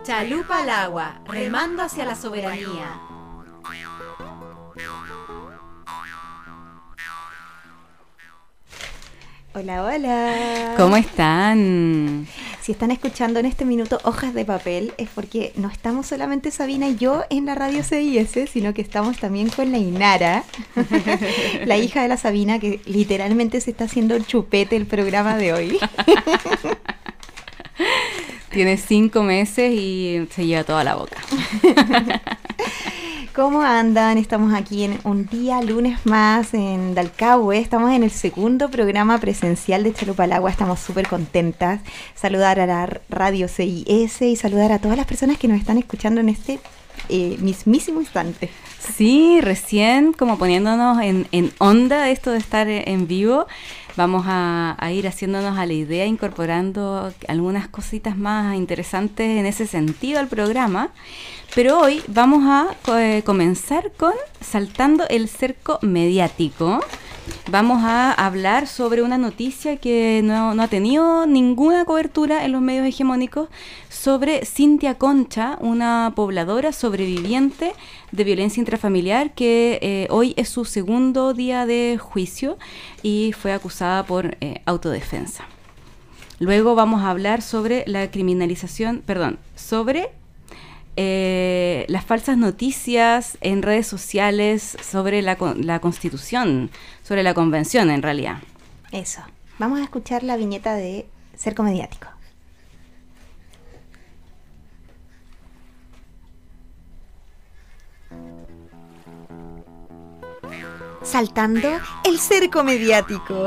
Chalupa al agua, remando hacia la soberanía. Hola, hola. ¿Cómo están? Si están escuchando en este minuto Hojas de Papel, es porque no estamos solamente Sabina y yo en la radio CIS, sino que estamos también con la Inara, la hija de la Sabina, que literalmente se está haciendo el chupete el programa de hoy. Tiene 5 meses y se lleva toda la boca. ¿Cómo andan? Estamos aquí en un día lunes más en Dalcahue. Estamos en el segundo programa presencial de Chalupa al Agua. Estamos súper contentas. Saludar a la radio CIS y saludar a todas las personas que nos están escuchando en este mismísimo instante. Sí, recién como poniéndonos en onda esto de estar en vivo. Vamos a ir haciéndonos a la idea, incorporando algunas cositas más interesantes en ese sentido al programa. Pero hoy vamos a comenzar con saltando el cerco mediático. Vamos a hablar sobre una noticia que no ha tenido ninguna cobertura en los medios hegemónicos sobre Cintia Concha, una pobladora sobreviviente de violencia intrafamiliar que hoy es su segundo día de juicio y fue acusada por autodefensa. Luego vamos a hablar sobre la criminalización, sobre las falsas noticias en redes sociales sobre la Constitución, sobre la Convención en realidad. Eso. Vamos a escuchar la viñeta de Cerco Mediático. Saltando el cerco mediático.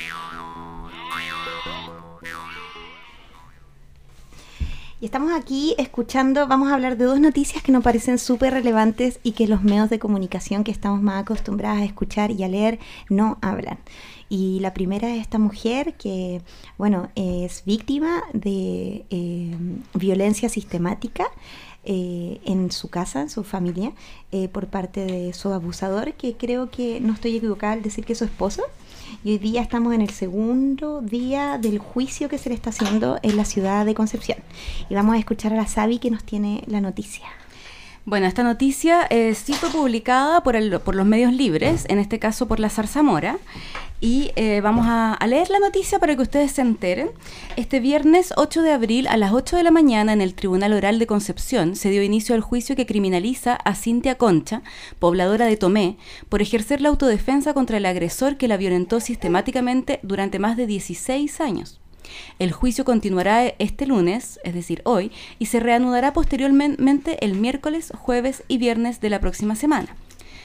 Y estamos aquí escuchando, vamos a hablar de dos noticias que nos parecen súper relevantes y que los medios de comunicación que estamos más acostumbrados a escuchar y a leer no hablan. Y la primera es esta mujer que, es víctima de violencia sistemática en su casa, en su familia, por parte de su abusador, que creo que no estoy equivocada al decir que es su esposo. Y hoy día estamos en el segundo día del juicio que se le está haciendo en la ciudad de Concepción. Y vamos a escuchar a la Sabi que nos tiene la noticia. Bueno, esta noticia sí fue publicada por los medios libres, en este caso por la Zarzamora, y vamos a leer la noticia para que ustedes se enteren. Este viernes 8 de abril a las 8 de la mañana en el Tribunal Oral de Concepción se dio inicio al juicio que criminaliza a Cintia Concha, pobladora de Tomé, por ejercer la autodefensa contra el agresor que la violentó sistemáticamente durante más de 16 años. El juicio continuará este lunes, es decir, hoy, y se reanudará posteriormente el miércoles, jueves y viernes de la próxima semana.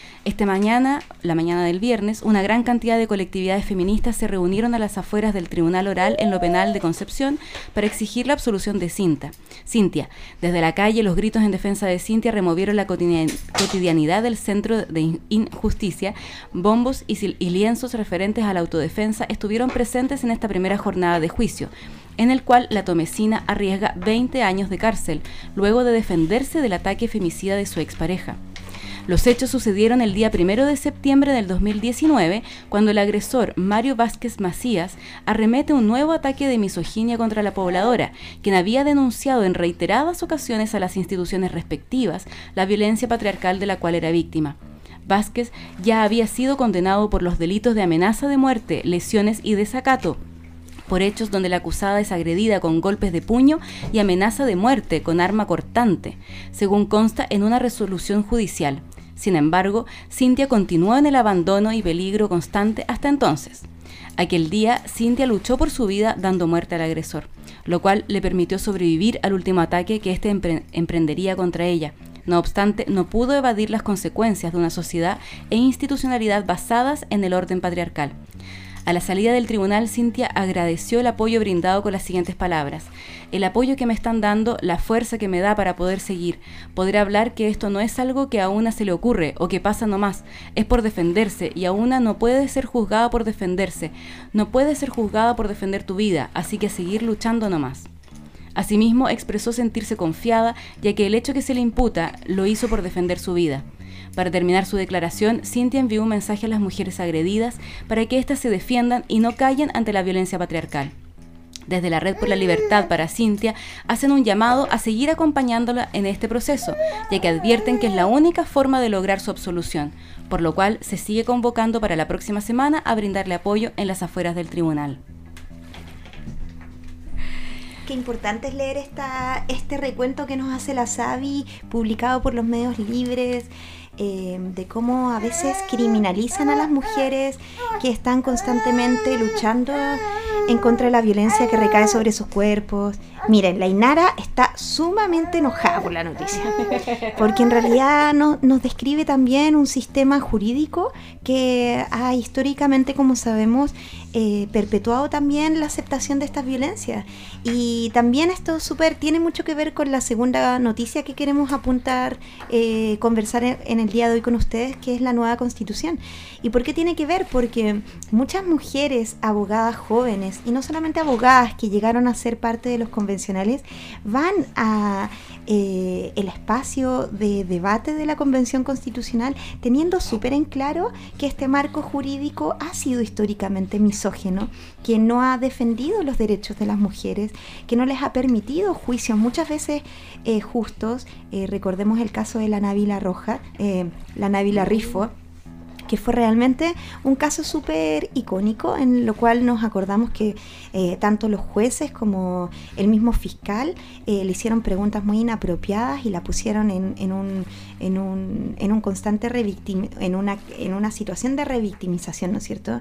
La mañana del viernes, una gran cantidad de colectividades feministas se reunieron a las afueras del Tribunal Oral en lo Penal de Concepción para exigir la absolución de Cintia. Desde la calle, los gritos en defensa de Cintia removieron la cotidianidad del centro de injusticia. Bombos y lienzos referentes a la autodefensa estuvieron presentes en esta primera jornada de juicio, en el cual la tomecina arriesga 20 años de cárcel, luego de defenderse del ataque femicida de su expareja. Los hechos sucedieron el día 1 de septiembre del 2019, cuando el agresor Mario Vázquez Macías arremete un nuevo ataque de misoginia contra la pobladora, quien había denunciado en reiteradas ocasiones a las instituciones respectivas la violencia patriarcal de la cual era víctima. Vázquez ya había sido condenado por los delitos de amenaza de muerte, lesiones y desacato, por hechos donde la acusada es agredida con golpes de puño y amenaza de muerte con arma cortante, según consta en una resolución judicial. Sin embargo, Cintia continuó en el abandono y peligro constante hasta entonces. Aquel día, Cintia luchó por su vida dando muerte al agresor, lo cual le permitió sobrevivir al último ataque que éste emprendería contra ella. No obstante, no pudo evadir las consecuencias de una sociedad e institucionalidad basadas en el orden patriarcal. A la salida del tribunal, Cintia agradeció el apoyo brindado con las siguientes palabras: el apoyo que me están dando, la fuerza que me da para poder seguir, poder hablar que esto no es algo que a una se le ocurre o que pasa nomás, es por defenderse, y a una no puede ser juzgada por defenderse, no puede ser juzgada por defender tu vida, así que a seguir luchando nomás. Asimismo, expresó sentirse confiada, ya que el hecho que se le imputa lo hizo por defender su vida. Para terminar su declaración, Cintia envió un mensaje a las mujeres agredidas para que éstas se defiendan y no callen ante la violencia patriarcal. Desde la Red por la Libertad para Cintia hacen un llamado a seguir acompañándola en este proceso, ya que advierten que es la única forma de lograr su absolución, por lo cual se sigue convocando para la próxima semana a brindarle apoyo en las afueras del tribunal. Qué importante es leer este recuento que nos hace la Savi, publicado por los medios libres, de cómo a veces criminalizan a las mujeres que están constantemente luchando en contra de la violencia que recae sobre sus cuerpos. Miren, la Inara está sumamente enojada por la noticia, porque en realidad nos describe también un sistema jurídico que ha históricamente, como sabemos, perpetuado también la aceptación de estas violencias. Y también esto tiene mucho que ver con la segunda noticia que queremos apuntar, conversar en el día de hoy con ustedes, que es la nueva Constitución. ¿Y por qué tiene que ver? Porque muchas mujeres abogadas jóvenes, y no solamente abogadas que llegaron a ser parte de los convencionales, van a el espacio de debate de la Convención Constitucional teniendo súper en claro que este marco jurídico ha sido históricamente misógino, que no ha defendido los derechos de las mujeres, que no les ha permitido juicios muchas veces justos. Recordemos el caso de la Návila Roja, la Návila Rifo, que fue realmente un caso súper icónico, en lo cual nos acordamos que tanto los jueces como el mismo fiscal le hicieron preguntas muy inapropiadas y la pusieron en un constante en una situación de revictimización, ¿no es cierto?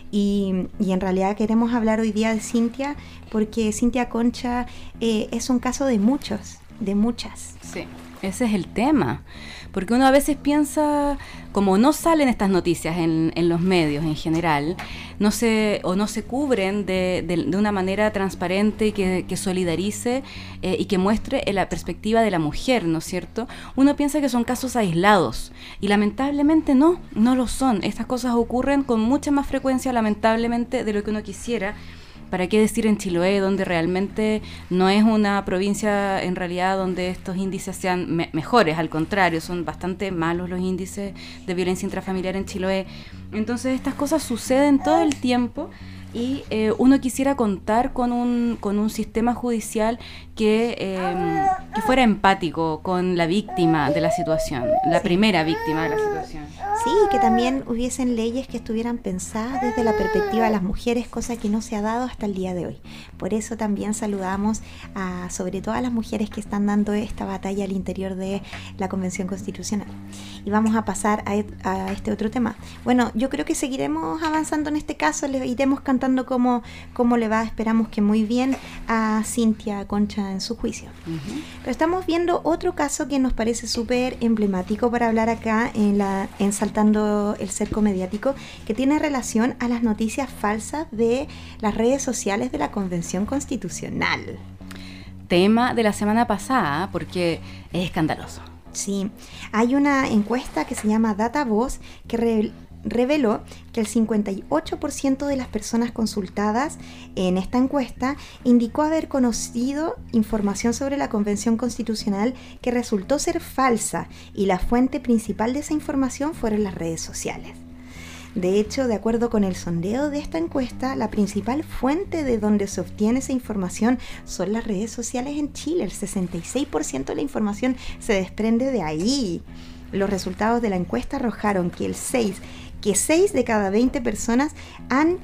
Y en realidad queremos hablar hoy día de Cintia, porque Cintia Concha es un caso de muchas. Sí, ese es el tema. Porque uno a veces piensa, como no salen estas noticias en los medios en general, no se cubren de una manera transparente y que solidarice y que muestre la perspectiva de la mujer, ¿no es cierto? Uno piensa que son casos aislados y lamentablemente no lo son. Estas cosas ocurren con mucha más frecuencia, lamentablemente, de lo que uno quisiera. ¿Para qué decir en Chiloé, donde realmente no es una provincia en realidad donde estos índices sean mejores? Al contrario, son bastante malos los índices de violencia intrafamiliar en Chiloé. Entonces estas cosas suceden todo el tiempo y uno quisiera contar con un sistema judicial que fuera empático con la víctima de la situación, la primera víctima de la situación. Sí, que también hubiesen leyes que estuvieran pensadas desde la perspectiva de las mujeres, cosa que no se ha dado hasta el día de hoy. Por eso también saludamos sobre todo a las mujeres que están dando esta batalla al interior de la Convención Constitucional. Y vamos a pasar a este otro tema. Bueno, yo creo que seguiremos avanzando en este caso, le iremos cantando cómo le va, esperamos que muy bien, a Cintia Concha en su juicio. Uh-huh. Pero estamos viendo otro caso que nos parece súper emblemático para hablar acá en Saltando el Cerco Mediático, que tiene relación a las noticias falsas de las redes sociales de la Convención Constitucional. Tema de la semana pasada, porque es escandaloso. Sí, hay una encuesta que se llama DataVoz que reveló que el 58% de las personas consultadas en esta encuesta indicó haber conocido información sobre la Convención Constitucional que resultó ser falsa, y la fuente principal de esa información fueron las redes sociales. De hecho, de acuerdo con el sondeo de esta encuesta, la principal fuente de donde se obtiene esa información son las redes sociales en Chile. El 66% de la información se desprende de ahí. Los resultados de la encuesta arrojaron que 6 de cada 20 personas han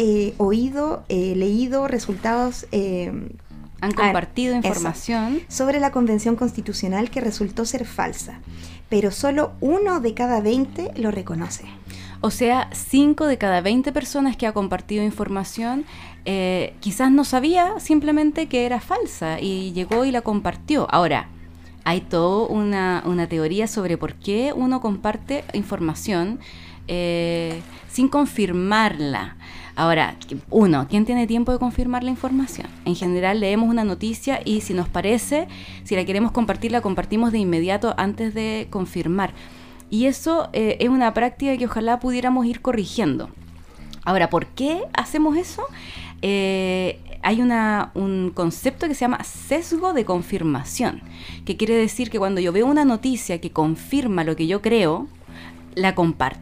leído resultados, han compartido información sobre la Convención Constitucional que resultó ser falsa, pero solo 1 de cada 20 lo reconoce. O sea, 5 de cada 20 personas que ha compartido información quizás no sabía simplemente que era falsa y llegó y la compartió. Ahora, hay toda una teoría sobre por qué uno comparte información sin confirmarla. Ahora, ¿quién tiene tiempo de confirmar la información? En general leemos una noticia y si nos parece, si la queremos compartir, la compartimos de inmediato antes de confirmar. Y eso es una práctica que ojalá pudiéramos ir corrigiendo. Ahora, ¿por qué hacemos eso? Hay un concepto que se llama sesgo de confirmación, que quiere decir que cuando yo veo una noticia que confirma lo que yo creo, la comparto.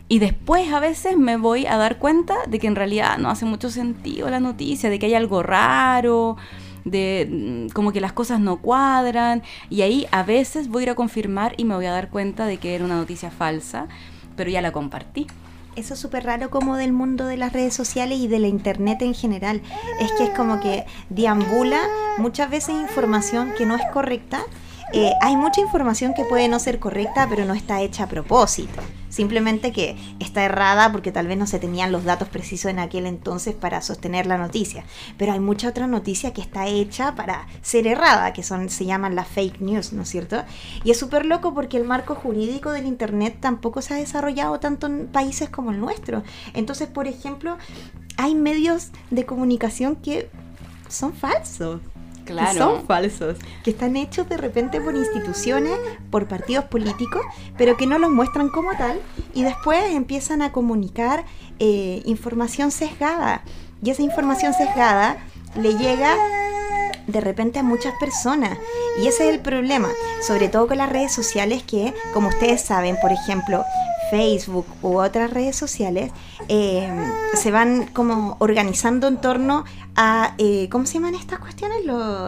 Y después a veces me voy a dar cuenta de que en realidad no hace mucho sentido la noticia, de que hay algo raro, de como que las cosas no cuadran, y ahí a veces voy a ir a confirmar y me voy a dar cuenta de que era una noticia falsa, pero ya la compartí. Eso es súper raro como del mundo de las redes sociales y de la internet en general. Es que es como que deambula muchas veces información que no es correcta. Hay mucha información que puede no ser correcta, pero no está hecha a propósito. Simplemente que está errada porque tal vez no se tenían los datos precisos en aquel entonces para sostener la noticia. Pero hay mucha otra noticia que está hecha para ser errada, que se llaman las fake news, ¿no es cierto? Y es súper loco porque el marco jurídico del internet tampoco se ha desarrollado tanto en países como el nuestro. Entonces, por ejemplo, hay medios de comunicación que son falsos. Claro. Que son falsos, que están hechos de repente por instituciones, por partidos políticos, pero que no los muestran como tal y después empiezan a comunicar información sesgada. Y esa información sesgada le llega de repente a muchas personas. Y ese es el problema, sobre todo con las redes sociales que, como ustedes saben, por ejemplo, Facebook u otras redes sociales se van como organizando en torno a ¿cómo se llaman estas cuestiones?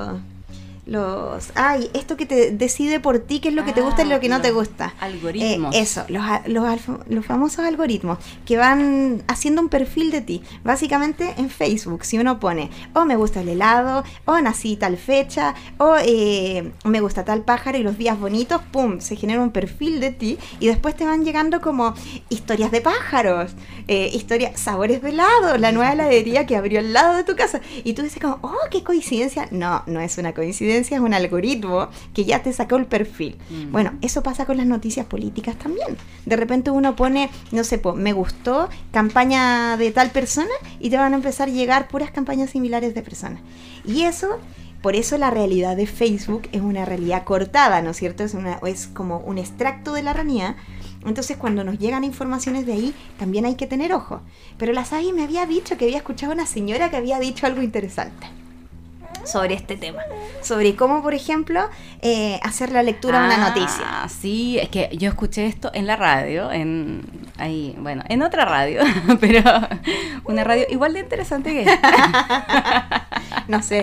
Esto que te decide por ti qué es lo que te gusta y lo que no te gusta. Algoritmos. Eso, los famosos algoritmos que van haciendo un perfil de ti. Básicamente en Facebook, si uno pone, me gusta el helado, nací tal fecha, me gusta tal pájaro y los días bonitos, ¡pum! Se genera un perfil de ti y después te van llegando como historias de pájaros, sabores de helado, la nueva heladería que abrió al lado de tu casa. Y tú dices como, qué coincidencia. No, no es una coincidencia. Es un algoritmo que ya te sacó el perfil. Bueno, eso pasa con las noticias políticas también. De repente uno pone, no sé, me gustó campaña de tal persona y te van a empezar a llegar puras campañas similares de personas. Y eso, por eso la realidad de Facebook es una realidad cortada, ¿no es cierto? Es como un extracto de la realidad. Entonces cuando nos llegan informaciones de ahí también hay que tener ojo. Pero la Sabi me había dicho que había escuchado a una señora que había dicho algo interesante sobre este tema, sobre cómo, por ejemplo, hacer la lectura de una noticia. Sí, es que yo escuché esto en la radio, en otra radio, pero una radio igual de interesante que esta. No sé.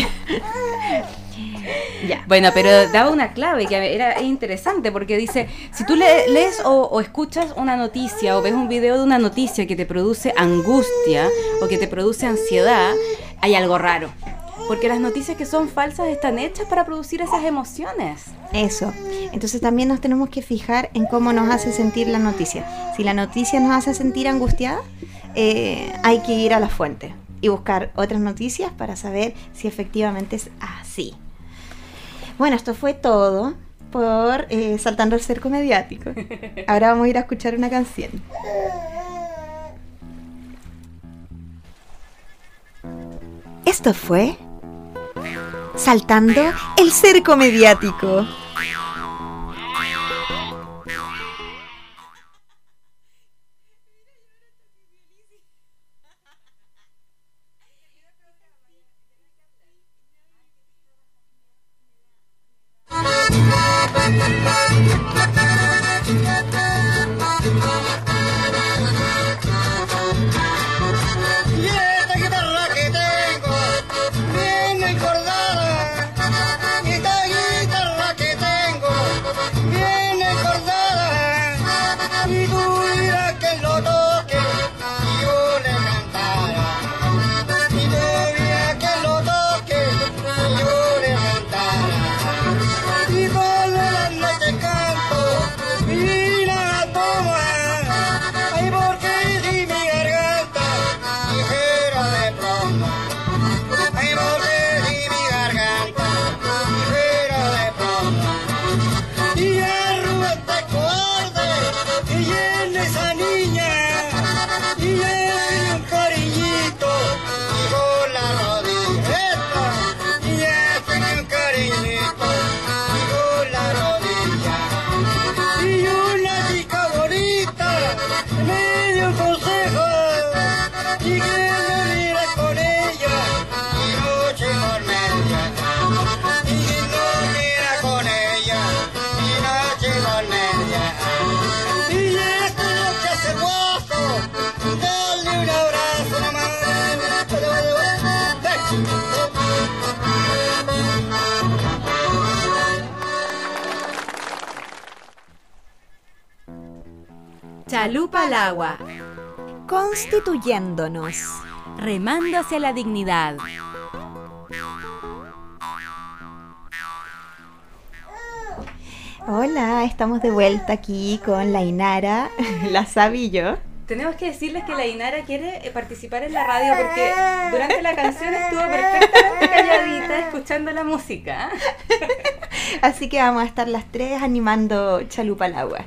Ya. Bueno, pero daba una clave que era interesante porque dice, si tú lees o escuchas una noticia o ves un video de una noticia que te produce angustia o que te produce ansiedad, hay algo raro. Porque las noticias que son falsas están hechas para producir esas emociones. Eso. Entonces también nos tenemos que fijar en cómo nos hace sentir la noticia. Si la noticia nos hace sentir angustiada, hay que ir a la fuente y buscar otras noticias para saber si efectivamente es así. Bueno, esto fue todo por Saltando el Cerco Mediático. Ahora vamos a ir a escuchar una canción. Esto fue Saltando el Cerco Mediático. Chalupa al agua. Constituyéndonos. Remando hacia la dignidad. Hola, estamos de vuelta aquí con la Inara, la Sabi y yo. Tenemos que decirles que la Inara quiere participar en la radio porque durante la canción estuvo perfectamente calladita escuchando la música. Así que vamos a estar las tres animando Chalupa al agua.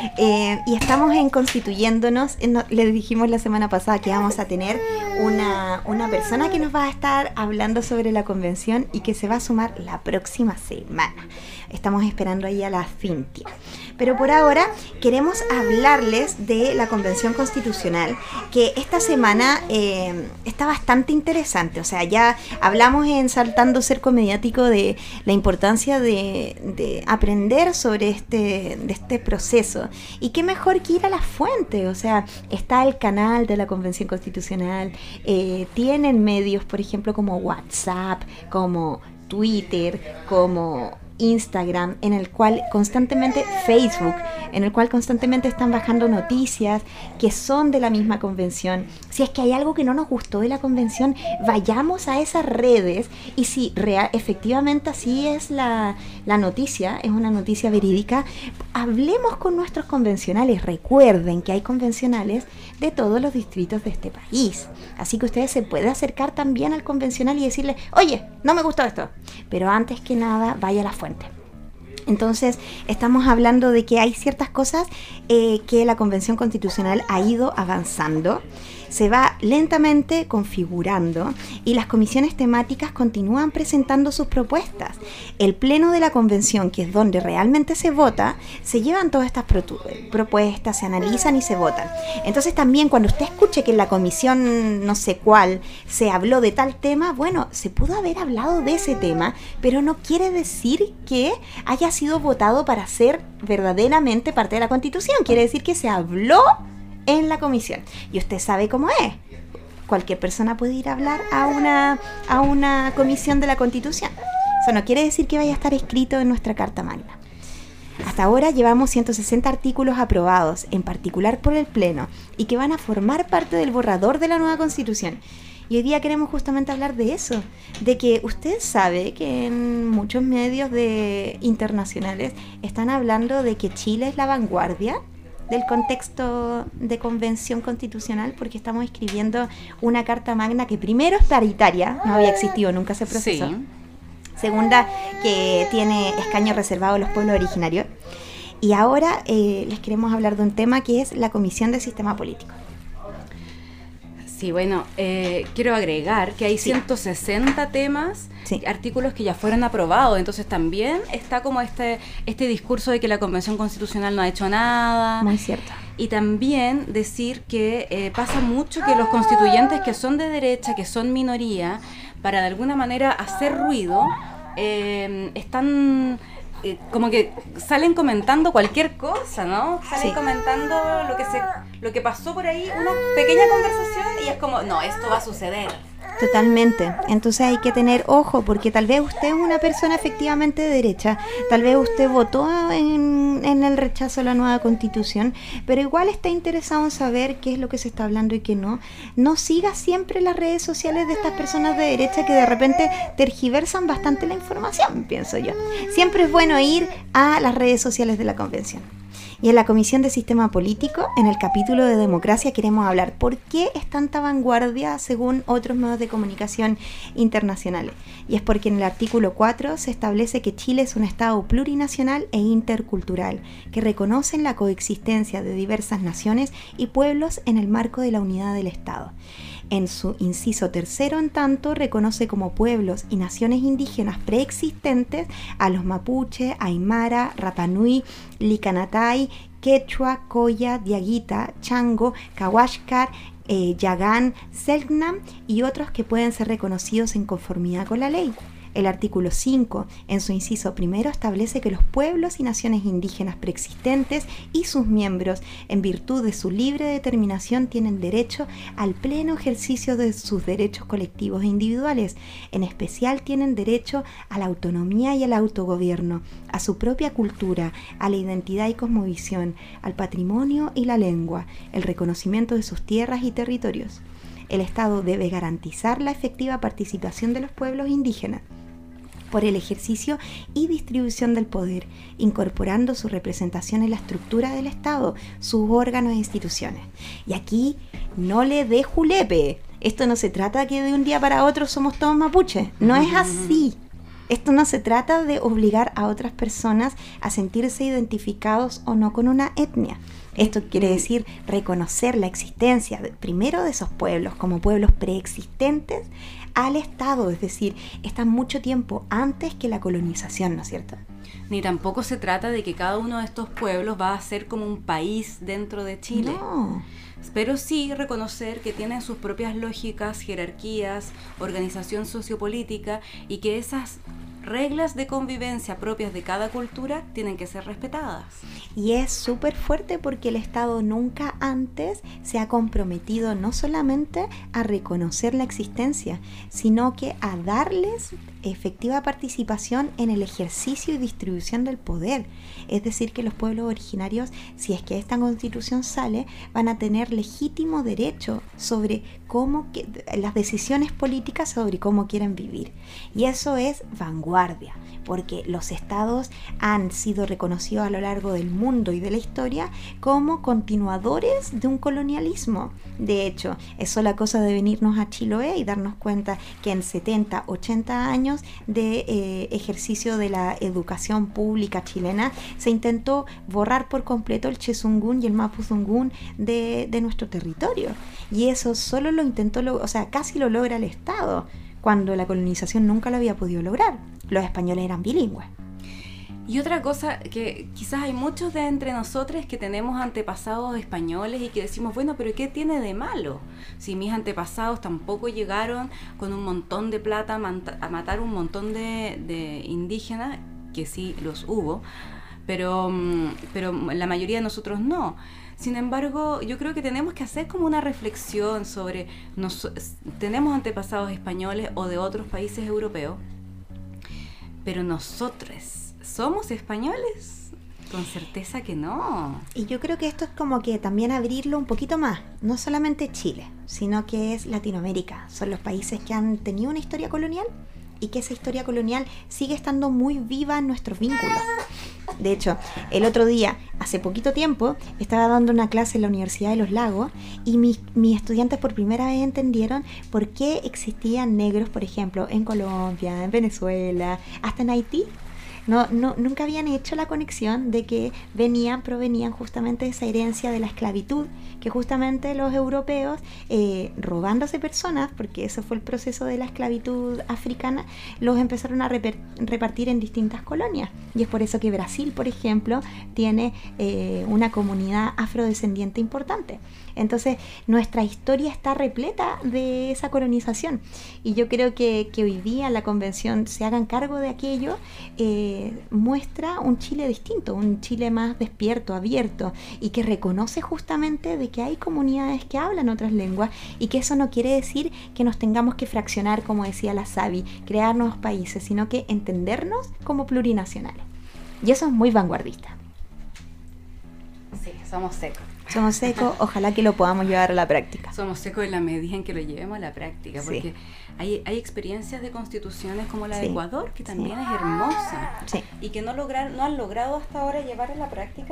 Y estamos en Constituyéndonos. Les dijimos la semana pasada que vamos a tener una persona que nos va a estar hablando sobre la convención y que se va a sumar la próxima semana. Estamos esperando ahí a la Cintia. Pero por ahora queremos hablarles de la Convención Constitucional, que esta semana está bastante interesante. O sea, ya hablamos en Saltando Cerco Mediático de la importancia de aprender sobre este proceso. Y qué mejor que ir a la fuente. O sea, está el canal de la Convención Constitucional, tienen medios, por ejemplo, como WhatsApp, como Twitter, como Instagram, en el cual constantemente, Facebook, en el cual constantemente están bajando noticias que son de la misma convención. Si es que hay algo que no nos gustó de la convención, vayamos a esas redes y si efectivamente así es la noticia, es una noticia verídica, hablemos con nuestros convencionales. Recuerden que hay convencionales de todos los distritos de este país, así que ustedes se pueden acercar también al convencional y decirle, oye, no me gustó esto, pero antes que nada vaya a la fuente. Entonces, estamos hablando de que hay ciertas cosas que la Convención Constitucional ha ido avanzando, se va lentamente configurando y las comisiones temáticas continúan presentando sus propuestas. El pleno de la Convención, que es donde realmente se vota, se llevan todas estas propuestas, se analizan y se votan. Entonces también cuando usted escuche que en la comisión no sé cuál se habló de tal tema, bueno, se pudo haber hablado de ese tema, pero no quiere decir que haya sido votado para ser verdaderamente parte de la Constitución. Quiere decir que se habló en la comisión. Y usted sabe cómo es. Cualquier persona puede ir a hablar a una comisión de la Constitución. Eso no quiere decir que vaya a estar escrito en nuestra Carta Magna. Hasta ahora llevamos 160 artículos aprobados, en particular por el Pleno, y que van a formar parte del borrador de la nueva Constitución. Y hoy día queremos justamente hablar de eso, de que usted sabe que en muchos medios internacionales están hablando de que Chile es la vanguardia del contexto de convención constitucional, porque estamos escribiendo una Carta Magna que primero es paritaria, no había existido nunca ese proceso. Sí. Segunda, que tiene escaños reservados a los pueblos originarios. Y ahora les queremos hablar de un tema que es la Comisión de Sistema Político. Sí, bueno, quiero agregar que hay 160 temas, artículos que ya fueron aprobados, entonces también está como este discurso de que la Convención Constitucional no ha hecho nada. Muy cierto. Y también decir que pasa mucho que los constituyentes que son de derecha, que son minoría, para de alguna manera hacer ruido, están como que salen comentando cualquier cosa, ¿no? Salen comentando lo que pasó por ahí, una pequeña conversación y es como, no, esto va a suceder. Totalmente. Entonces hay que tener ojo, porque tal vez usted es una persona efectivamente de derecha, tal vez usted votó en el rechazo a la nueva Constitución, pero igual está interesado en saber qué es lo que se está hablando y qué no. No siga siempre las redes sociales de estas personas de derecha que de repente tergiversan bastante la información, pienso yo. Siempre es bueno ir a las redes sociales de la Convención. Y en la Comisión de Sistema Político, en el capítulo de democracia, queremos hablar por qué es tanta vanguardia según otros medios de comunicación internacionales. Y es porque en el artículo 4 se establece que Chile es un Estado plurinacional e intercultural, que reconocen la coexistencia de diversas naciones y pueblos en el marco de la unidad del Estado. En su inciso 3, en tanto, reconoce como pueblos y naciones indígenas preexistentes a los mapuche, aymara, rapanui, licanatay, quechua, coya, diaguita, chango, cahuáscar, yagán, selknam y otros que pueden ser reconocidos en conformidad con la ley. El artículo 5, en su inciso primero, establece que los pueblos y naciones indígenas preexistentes y sus miembros, en virtud de su libre determinación, tienen derecho al pleno ejercicio de sus derechos colectivos e individuales. En especial tienen derecho a la autonomía y al autogobierno, a su propia cultura, a la identidad y cosmovisión, al patrimonio y la lengua, el reconocimiento de sus tierras y territorios. El Estado debe garantizar la efectiva participación de los pueblos indígenas por el ejercicio y distribución del poder, incorporando su representación en la estructura del Estado, sus órganos e instituciones. Y aquí no le dé julepe. Esto no se trata que de un día para otro somos todos mapuches. No es así. Esto no se trata de obligar a otras personas a sentirse identificados o no con una etnia. Esto quiere decir reconocer la existencia primero de esos pueblos como pueblos preexistentes al Estado, es decir, están mucho tiempo antes que la colonización, ¿no es cierto? Ni tampoco se trata de que cada uno de estos pueblos va a ser como un país dentro de Chile. No. Pero sí reconocer que tienen sus propias lógicas, jerarquías, organización sociopolítica y que esas reglas de convivencia propias de cada cultura tienen que ser respetadas. Y es súper fuerte porque el Estado nunca antes se ha comprometido no solamente a reconocer la existencia, sino que a darles efectiva participación en el ejercicio y distribución del poder. Es decir, que los pueblos originarios, si es que esta constitución sale, van a tener legítimo derecho sobre las decisiones políticas sobre cómo quieren vivir. Y eso es vanguardia, porque los estados han sido reconocidos a lo largo del mundo y de la historia como continuadores de un colonialismo. De hecho, es sola cosa de venirnos a Chiloé y darnos cuenta que en 70, 80 años de ejercicio de la educación pública chilena se intentó borrar por completo el Chezungún y el Mapudungún de nuestro territorio. Y eso solo lo intentó, casi lo logra el Estado, cuando la colonización nunca lo había podido lograr. Los españoles eran bilingües. Y otra cosa que quizás hay muchos de entre nosotros que tenemos antepasados españoles y que decimos, bueno, pero ¿qué tiene de malo? Si mis antepasados tampoco llegaron con un montón de plata a matar un montón de indígenas, que sí los hubo, pero la mayoría de nosotros no. Sin embargo, yo creo que tenemos que hacer como una reflexión sobre, tenemos antepasados españoles o de otros países europeos, pero nosotros, ¿somos españoles? Con certeza que no. Y yo creo que esto es como que también abrirlo un poquito más, no solamente Chile, sino que es Latinoamérica. Son los países que han tenido una historia colonial y que esa historia colonial sigue estando muy viva en nuestros vínculos. De hecho, el otro día, hace poquito tiempo, estaba dando una clase en la Universidad de Los Lagos y mis estudiantes por primera vez entendieron por qué existían negros, por ejemplo, en Colombia, en Venezuela, hasta en Haití. Nunca habían hecho la conexión de que provenían justamente de esa herencia de la esclavitud, que justamente los europeos, robándose personas, porque eso fue el proceso de la esclavitud africana, los empezaron a repartir en distintas colonias. Y es por eso que Brasil, por ejemplo, tiene una comunidad afrodescendiente importante. Entonces, nuestra historia está repleta de esa colonización. Y yo creo que hoy día la convención se hagan cargo de aquello, muestra un Chile distinto, un Chile más despierto, abierto, y que reconoce justamente de que hay comunidades que hablan otras lenguas y que eso no quiere decir que nos tengamos que fraccionar, como decía la Sabi, crear nuevos países, sino que entendernos como plurinacionales. Y eso es muy vanguardista. Sí, somos secos. Somos secos, ojalá que lo podamos llevar a la práctica. Somos secos en la medida en que lo llevemos a la práctica, porque sí. Hay experiencias de constituciones como la de Ecuador, que también es hermosa, y que no han logrado hasta ahora llevar a la práctica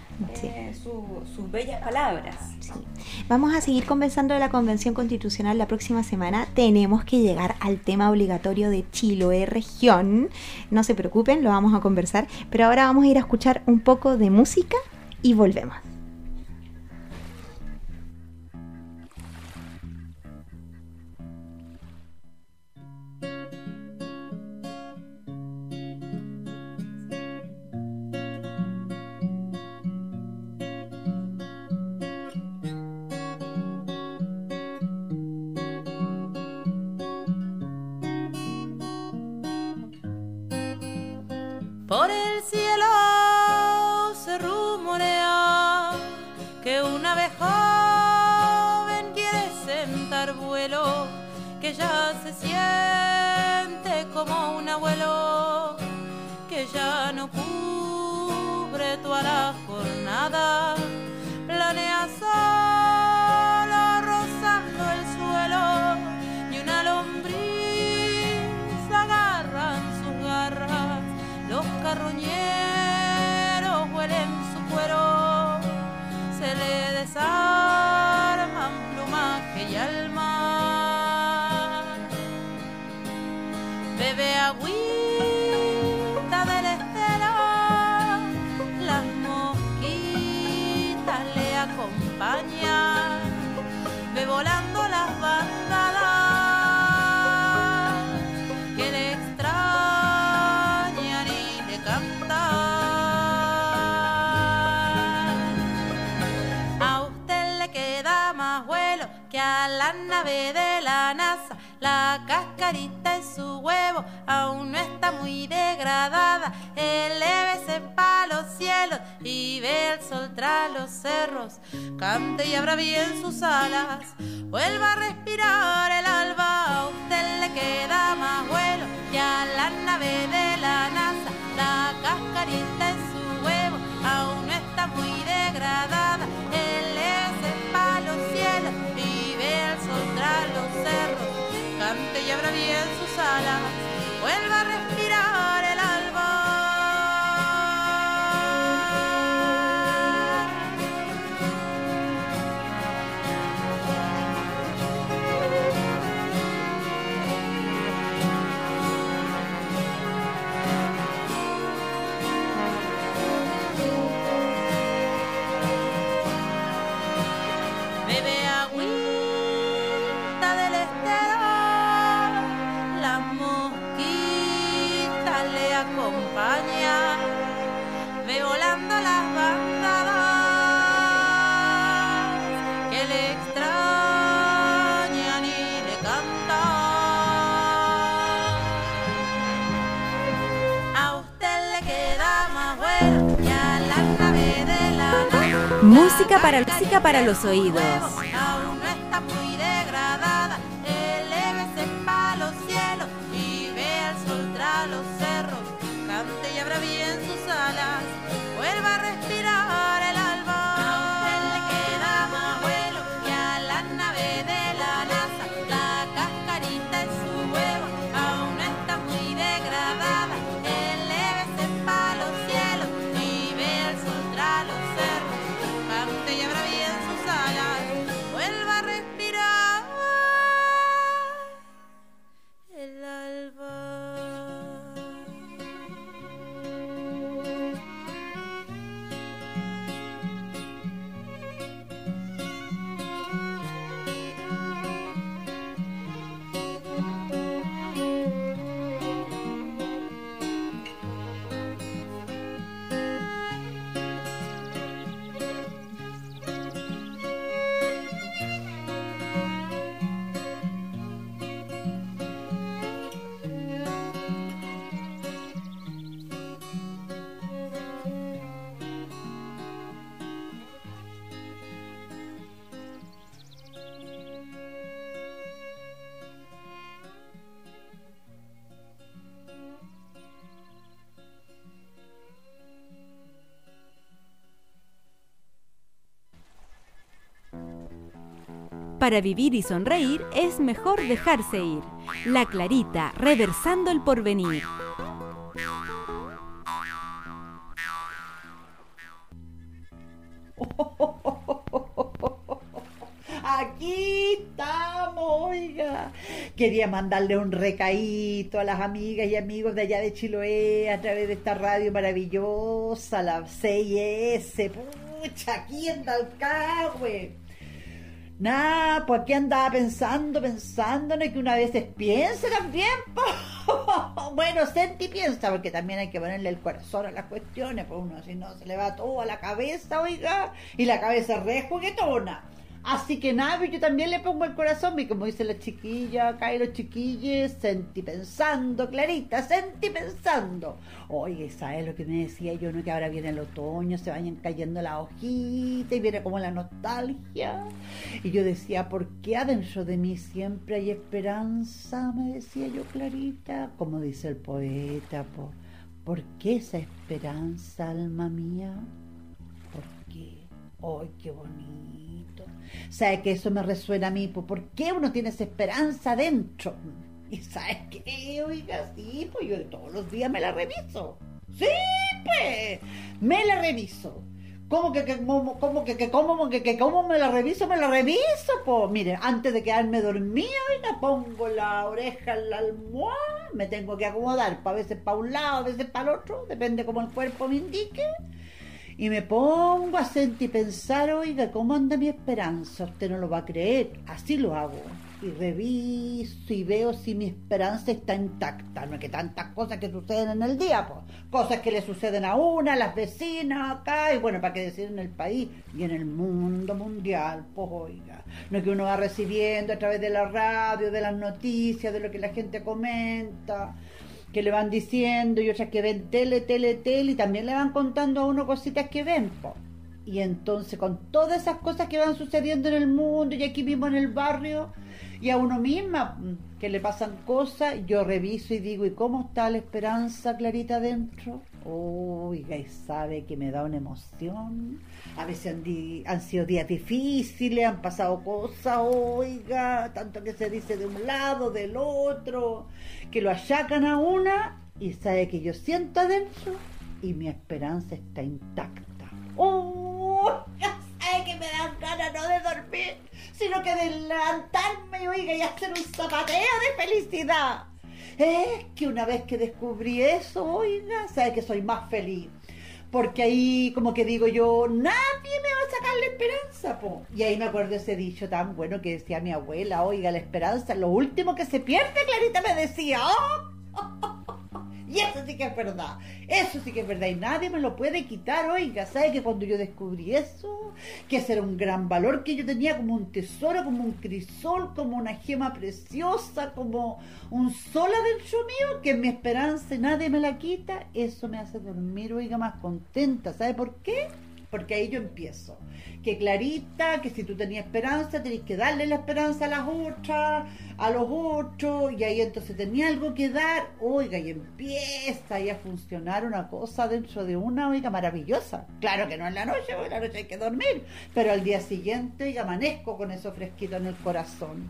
sus bellas palabras. Sí. Vamos a seguir conversando de la Convención Constitucional la próxima semana. Tenemos que llegar al tema obligatorio de Chiloé región. No se preocupen, lo vamos a conversar, pero ahora vamos a ir a escuchar un poco de música y volvemos. Por el cielo se rumorea que una vez joven quiere sentar vuelo, que ya se siente como un abuelo, que ya no cubre toda la jornada, planea solo rozando el suelo, y una lombriz agarra en sus garras, los carroñeros huelen su cuero, se le desarman plumaje y alma. Bebe agüita del estero, las mosquitas le acompañan, ve volando las bandadas que le extrañan y le cantan. A usted le queda más vuelo que a la nave de la NASA, la cascarita es su huevo, aún no está muy degradada, elévese pa' los cielos y ve el sol tras los cerros, cante y abra bien sus alas, vuelva a respirar el alba. A usted le queda más vuelo que a la nave de la NASA, la cascarita es su huevo, aún no está muy degradada, elévese pa' los cielos y ve el sol tras los cerros, cante y abra bien sus alas, vuelva a respirar el alba. Bebe agüita del estero, las mosquitas le acompañan, ve volando las bandadas que le extrañan y le cantan. A usted le queda más vuelo que a la nave de la NASA. Música para los oídos. Aún no está muy degradada, elévese pa' los cielos y ve el sol tras los cerros, cante y abra bien sus alas, vuelva a respirar el alba. A usted le queda más vuelo que a la nave de la NASA, la cascarita es su huevo, aún no está muy degradada, elévese pa' los cielos y ve el sol tras los cerros, cante y abra bien sus alas, vuelva a respirar el alba. Para vivir y sonreír es mejor dejarse ir. La Clarita, reversando el porvenir. Aquí estamos, oiga. Quería mandarle un recadito a las amigas y amigos de allá de Chiloé a través de esta radio maravillosa, la 6S. Pucha, aquí en Dalcahue. Nada, pues aquí andaba pensando en el que una vez piensa también, po. Bueno, sentí piensa, porque también hay que ponerle el corazón a las cuestiones, pues uno si no se le va todo a la cabeza, oiga, y la cabeza es re juguetona. Así que nada, yo también le pongo el corazón, y como dice la chiquilla, acá y los chiquillos, sentí pensando, Clarita, sentí pensando. Oye, ¿sabes lo que me decía yo? ¿No? Que ahora viene el otoño, se vayan cayendo las hojitas y viene como la nostalgia. Y yo decía, ¿por qué adentro de mí siempre hay esperanza? Me decía yo, Clarita, como dice el poeta, ¿por qué esa esperanza, alma mía? ¿Por qué? ¡Ay, qué bonito! ¿Sabes que eso me resuena a mí? ¿Por qué uno tiene esa esperanza adentro? ¿Y sabes qué? Oiga, sí, pues yo todos los días me la reviso. ¡Sí, pues! Me la reviso. ¿Cómo me la reviso? Me la reviso, pues. Mire, antes de quedarme dormida, oiga, pongo la oreja en la almohada, me tengo que acomodar, a veces para un lado, a veces para el otro, depende cómo el cuerpo me indique. Y me pongo a sentir y pensar, oiga, ¿cómo anda mi esperanza? Usted no lo va a creer, así lo hago. Y reviso y veo si mi esperanza está intacta. No es que tantas cosas que suceden en el día, pues. Cosas que le suceden a una, a las vecinas, acá, y bueno, para qué decir en el país y en el mundo mundial, pues oiga. No es que uno va recibiendo a través de la radio, de las noticias, de lo que la gente comenta, que le van diciendo, y otras que ven tele, y también le van contando a uno cositas que ven, po. Y entonces con todas esas cosas que van sucediendo en el mundo y aquí mismo en el barrio, y a uno misma que le pasan cosas, yo reviso y digo, ¿y cómo está la esperanza, Clarita, adentro? Oiga, y sabe que me da una emoción. A veces han sido días difíciles, han pasado cosas, oiga, tanto que se dice de un lado, del otro, que lo achacan a una, y sabe que yo siento adentro y mi esperanza está intacta. Sabe que me dan ganas no de dormir, sino que de levantarme, oiga, y hacer un zapateo de felicidad. Es que una vez que descubrí eso, oiga, sabe que soy más feliz. Porque ahí, como que digo yo, nadie me va a sacar la esperanza, po. Y ahí me acuerdo ese dicho tan bueno que decía mi abuela, oiga, la esperanza es lo último que se pierde, Clarita me decía. Y eso sí que es verdad, eso sí que es verdad, y nadie me lo puede quitar, oiga. ¿Sabe que cuando yo descubrí eso, que ese era un gran valor que yo tenía, como un tesoro, como un crisol, como una gema preciosa, como un sol adentro mío, que es mi esperanza y nadie me la quita? Eso me hace dormir, oiga, más contenta. ¿Sabe por qué? Porque ahí yo empiezo, que Clarita, que si tú tenías esperanza, tenés que darle la esperanza a las otras, a los otros, y ahí entonces tenía algo que dar, oiga, y empieza ahí a funcionar una cosa dentro de una, oiga, maravillosa. Claro que no en la noche, porque en la noche hay que dormir, pero al día siguiente, oiga, amanezco con eso fresquito en el corazón.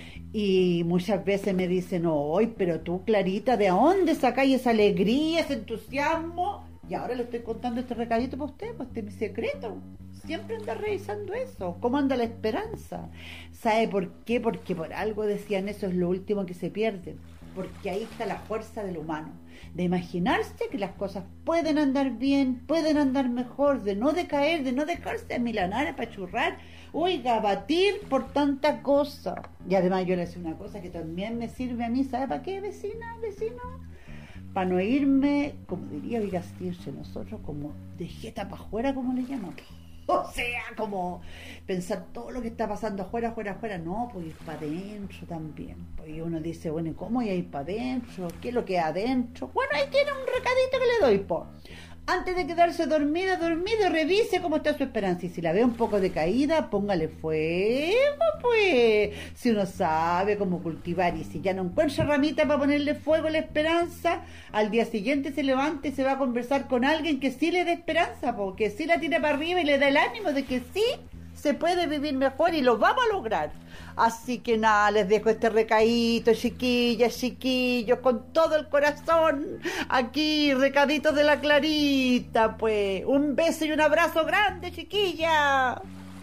Y muchas veces me dicen, hoy, pero tú, Clarita, ¿de dónde sacáis esa alegría, ese entusiasmo? Y ahora le estoy contando este recadito para usted, pues este es mi secreto. Siempre anda revisando eso. ¿Cómo anda la esperanza? ¿Sabe por qué? Porque por algo decían, eso es lo último que se pierde. Porque ahí está la fuerza del humano, de imaginarse que las cosas pueden andar bien, pueden andar mejor, de no decaer, de no dejarse amilanar, apachurrar, oiga, batir por tanta cosa. Y además yo le decía una cosa que también me sirve a mí, ¿sabe para qué, vecina, vecino? Para no irme, como diría Vigastirse, nosotros como de jeta para afuera, como le llaman. O sea, como pensar todo lo que está pasando afuera, no, pues ir para adentro también. Pues uno dice, bueno, ¿y cómo voy a ir para adentro? ¿Qué es lo que hay adentro? Bueno, ahí tiene un recadito que le doy, pues. Antes de quedarse dormida, revise cómo está su esperanza. Y si la ve un poco decaída, póngale fuego, pues. Si uno sabe cómo cultivar y si ya no encuentra ramita para ponerle fuego a la esperanza, al día siguiente se levanta y se va a conversar con alguien que sí le dé esperanza, porque sí la tira para arriba y le da el ánimo de que sí se puede vivir mejor y lo vamos a lograr. Así que nada, les dejo este recadito, chiquillas, chiquillos, con todo el corazón. Aquí, recaditos de la Clarita, pues. Un beso y un abrazo grande, chiquilla.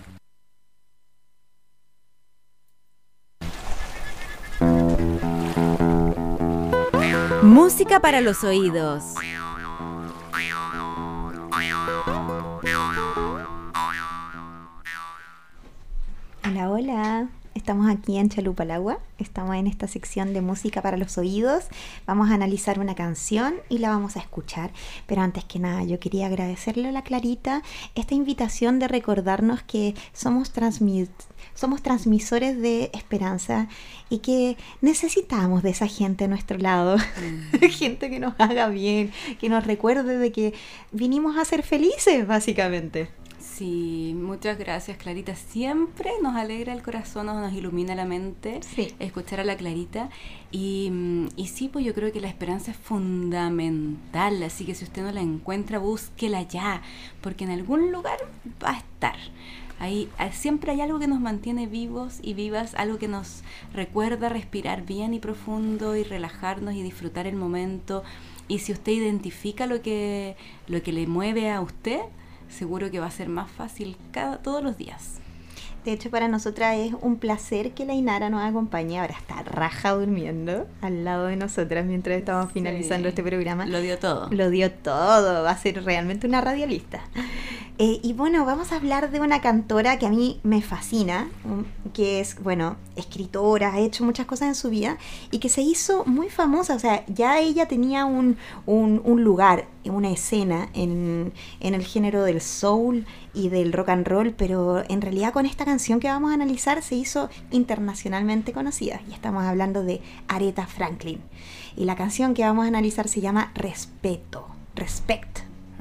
Música para los oídos. Hola, hola. Estamos aquí en Chalupalagua, estamos en esta sección de música para los oídos. Vamos a analizar una canción y la vamos a escuchar. Pero antes que nada, yo quería agradecerle a la Clarita esta invitación de recordarnos que somos transmisores de esperanza y que necesitamos de esa gente a nuestro lado. Gente que nos haga bien, que nos recuerde de que vinimos a ser felices, básicamente. Sí, muchas gracias, Clarita. Siempre nos alegra el corazón, nos ilumina la mente escuchar a la Clarita. Y sí, pues yo creo que la esperanza es fundamental. Así que si usted no la encuentra, búsquela ya, porque en algún lugar va a estar. Ahí siempre hay algo que nos mantiene vivos y vivas, algo que nos recuerda respirar bien y profundo y relajarnos y disfrutar el momento. Y si usted identifica lo que le mueve a usted, seguro que va a ser más fácil todos los días. De hecho, para nosotras es un placer que la Inara nos acompañe. Ahora está raja durmiendo al lado de nosotras mientras estamos finalizando este programa. Lo dio todo. Lo dio todo. Va a ser realmente una radialista. Y bueno, vamos a hablar de una cantora que a mí me fascina, que es, bueno, escritora, ha hecho muchas cosas en su vida y que se hizo muy famosa. O sea, ya ella tenía un lugar, una escena en el género del soul y del rock and roll, pero en realidad con esta canción que vamos a analizar se hizo internacionalmente conocida. Y estamos hablando de Aretha Franklin. Y la canción que vamos a analizar se llama Respeto. Respect.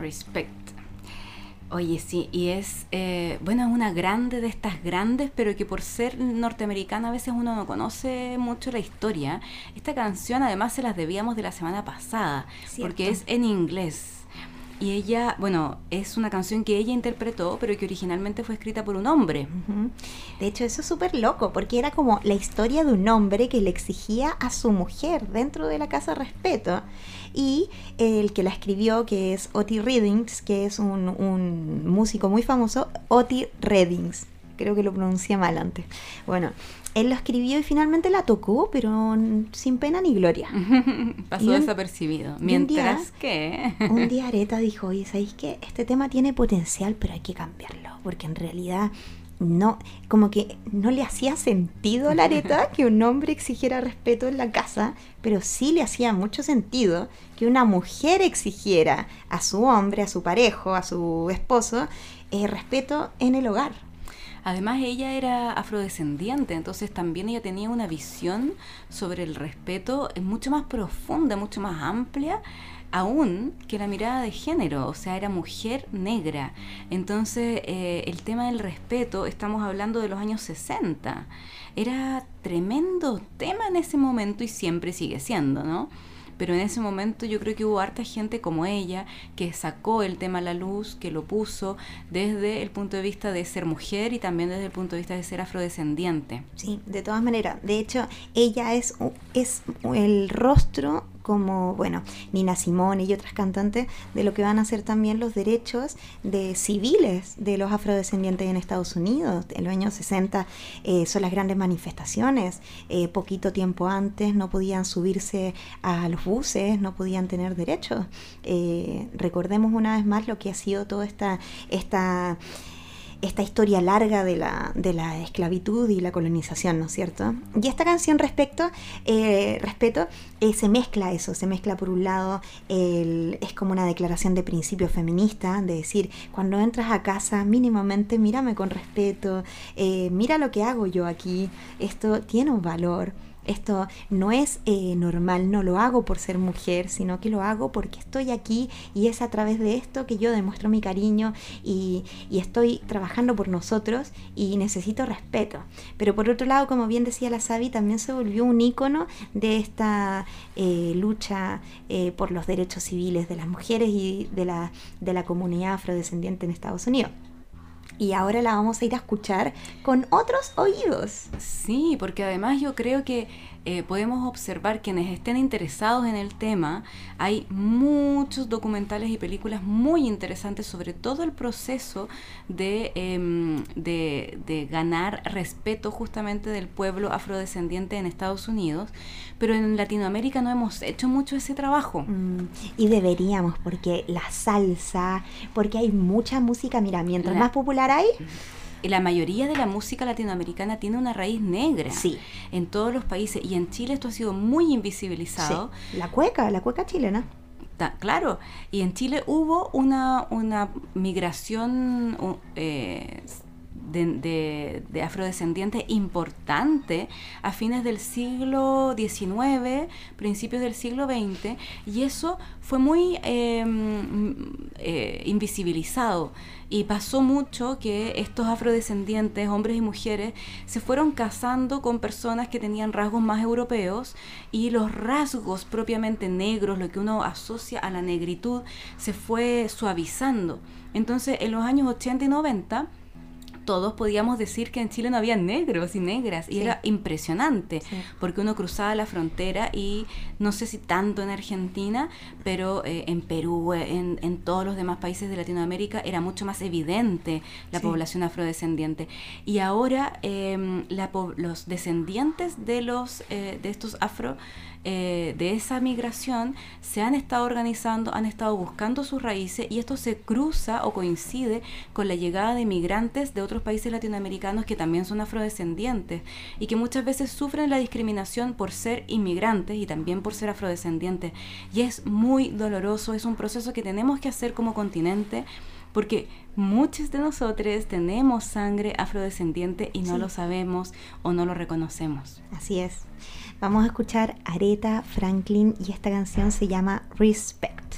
Oye, sí, y es, bueno, es una grande de estas grandes, pero que por ser norteamericana a veces uno no conoce mucho la historia. Esta canción además se las debíamos de la semana pasada, ¿cierto? Porque es en inglés. Y ella, bueno, es una canción que ella interpretó, pero que originalmente fue escrita por un hombre. Uh-huh. De hecho, eso es súper loco, porque era como la historia de un hombre que le exigía a su mujer dentro de la casa respeto. Y el que la escribió, que es Otis Reddings, que es un músico muy famoso, Otis Reddings, creo que lo pronuncié mal antes. Bueno, él lo escribió y finalmente la tocó, pero sin pena ni gloria. Pasó desapercibido. Mientras que... un día Aretha dijo, oye, ¿sabéis qué? Este tema tiene potencial, pero hay que cambiarlo, porque en realidad... no, como que no le hacía sentido a la Aretha que un hombre exigiera respeto en la casa, pero sí le hacía mucho sentido que una mujer exigiera a su hombre, a su parejo, a su esposo, respeto en el hogar. Además ella era afrodescendiente, entonces también ella tenía una visión sobre el respeto mucho más profunda, mucho más amplia, aún que la mirada de género, o sea, era mujer negra. Entonces, el tema del respeto, estamos hablando de los años 60, era tremendo tema en ese momento y siempre sigue siendo, ¿no? Pero en ese momento yo creo que hubo harta gente como ella que sacó el tema a la luz, que lo puso desde el punto de vista de ser mujer y también desde el punto de vista de ser afrodescendiente. Sí, de todas maneras. De hecho, ella es el rostro, como, bueno, Nina Simone y otras cantantes, de lo que van a ser también los derechos civiles de los afrodescendientes en Estados Unidos. En los años 60 son las grandes manifestaciones. Poquito tiempo antes no podían subirse a los buses, no podían tener derechos. Recordemos una vez más lo que ha sido toda esta historia larga de la esclavitud y la colonización, ¿no es cierto? Y esta canción Respeto, se mezcla por un lado, es como una declaración de principio feminista, de decir, cuando entras a casa, mínimamente mírame con respeto, mira lo que hago yo aquí, esto tiene un valor. Esto no es normal, no lo hago por ser mujer, sino que lo hago porque estoy aquí y es a través de esto que yo demuestro mi cariño y estoy trabajando por nosotros y necesito respeto. Pero por otro lado, como bien decía la Sabi, también se volvió un ícono de esta lucha por los derechos civiles de las mujeres y de la comunidad afrodescendiente en Estados Unidos. Y ahora la vamos a ir a escuchar con otros oídos. Sí, porque además yo creo que podemos observar, quienes estén interesados en el tema, hay muchos documentales y películas muy interesantes sobre todo el proceso de ganar respeto justamente del pueblo afrodescendiente en Estados Unidos, pero en Latinoamérica no hemos hecho mucho ese trabajo. Y deberíamos, porque la salsa, porque hay mucha música, mira, mientras más popular hay, la mayoría de la música latinoamericana tiene una raíz negra. Sí. En todos los países. Y en Chile esto ha sido muy invisibilizado. Sí. La cueca chilena. Claro, y en Chile hubo una migración de afrodescendientes importante a fines del siglo XIX, principios del siglo XX, y eso fue muy invisibilizado. Y pasó mucho que estos afrodescendientes, hombres y mujeres, se fueron casando con personas que tenían rasgos más europeos, y los rasgos propiamente negros, lo que uno asocia a la negritud, se fue suavizando. Entonces, en los años 80 y 90, todos podíamos decir que en Chile no había negros y negras, y era impresionante, porque uno cruzaba la frontera, y no sé si tanto en Argentina, pero en Perú, en todos los demás países de Latinoamérica era mucho más evidente la población afrodescendiente. Y ahora los descendientes de estos de esa migración se han estado organizando, han estado buscando sus raíces, y esto se cruza o coincide con la llegada de migrantes de otros países latinoamericanos que también son afrodescendientes, y que muchas veces sufren la discriminación por ser inmigrantes y también por ser afrodescendientes, y es muy doloroso. Es un proceso que tenemos que hacer como continente, porque muchos de nosotros tenemos sangre afrodescendiente y no lo sabemos o no lo reconocemos. Así es. Vamos a escuchar Aretha Franklin, y esta canción se llama Respect.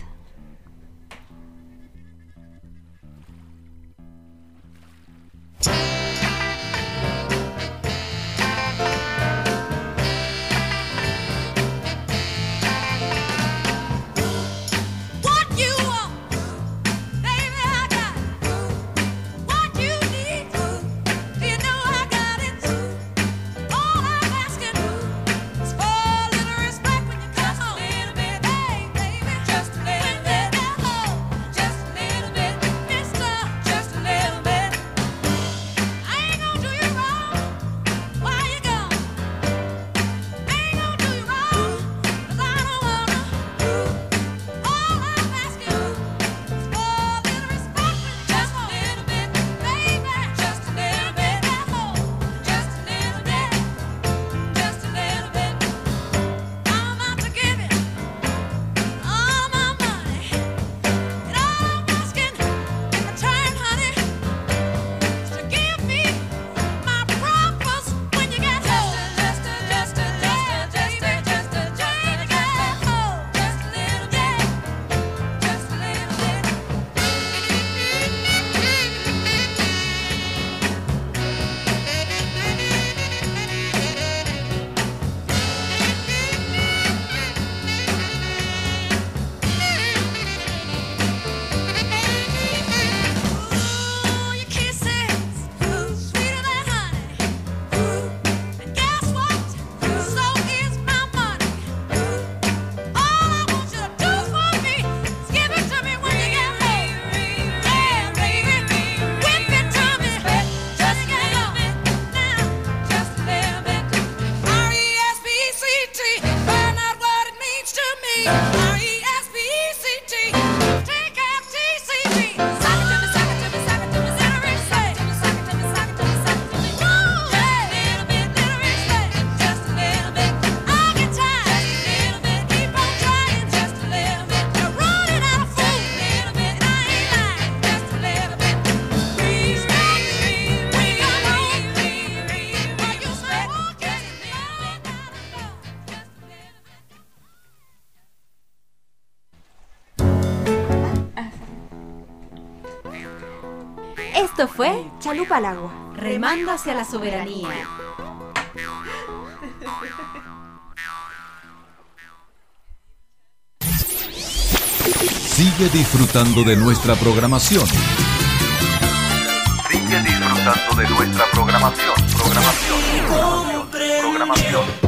Esto fue Chalupa al agua. Remando hacia la soberanía. Sigue disfrutando de nuestra programación. Programación.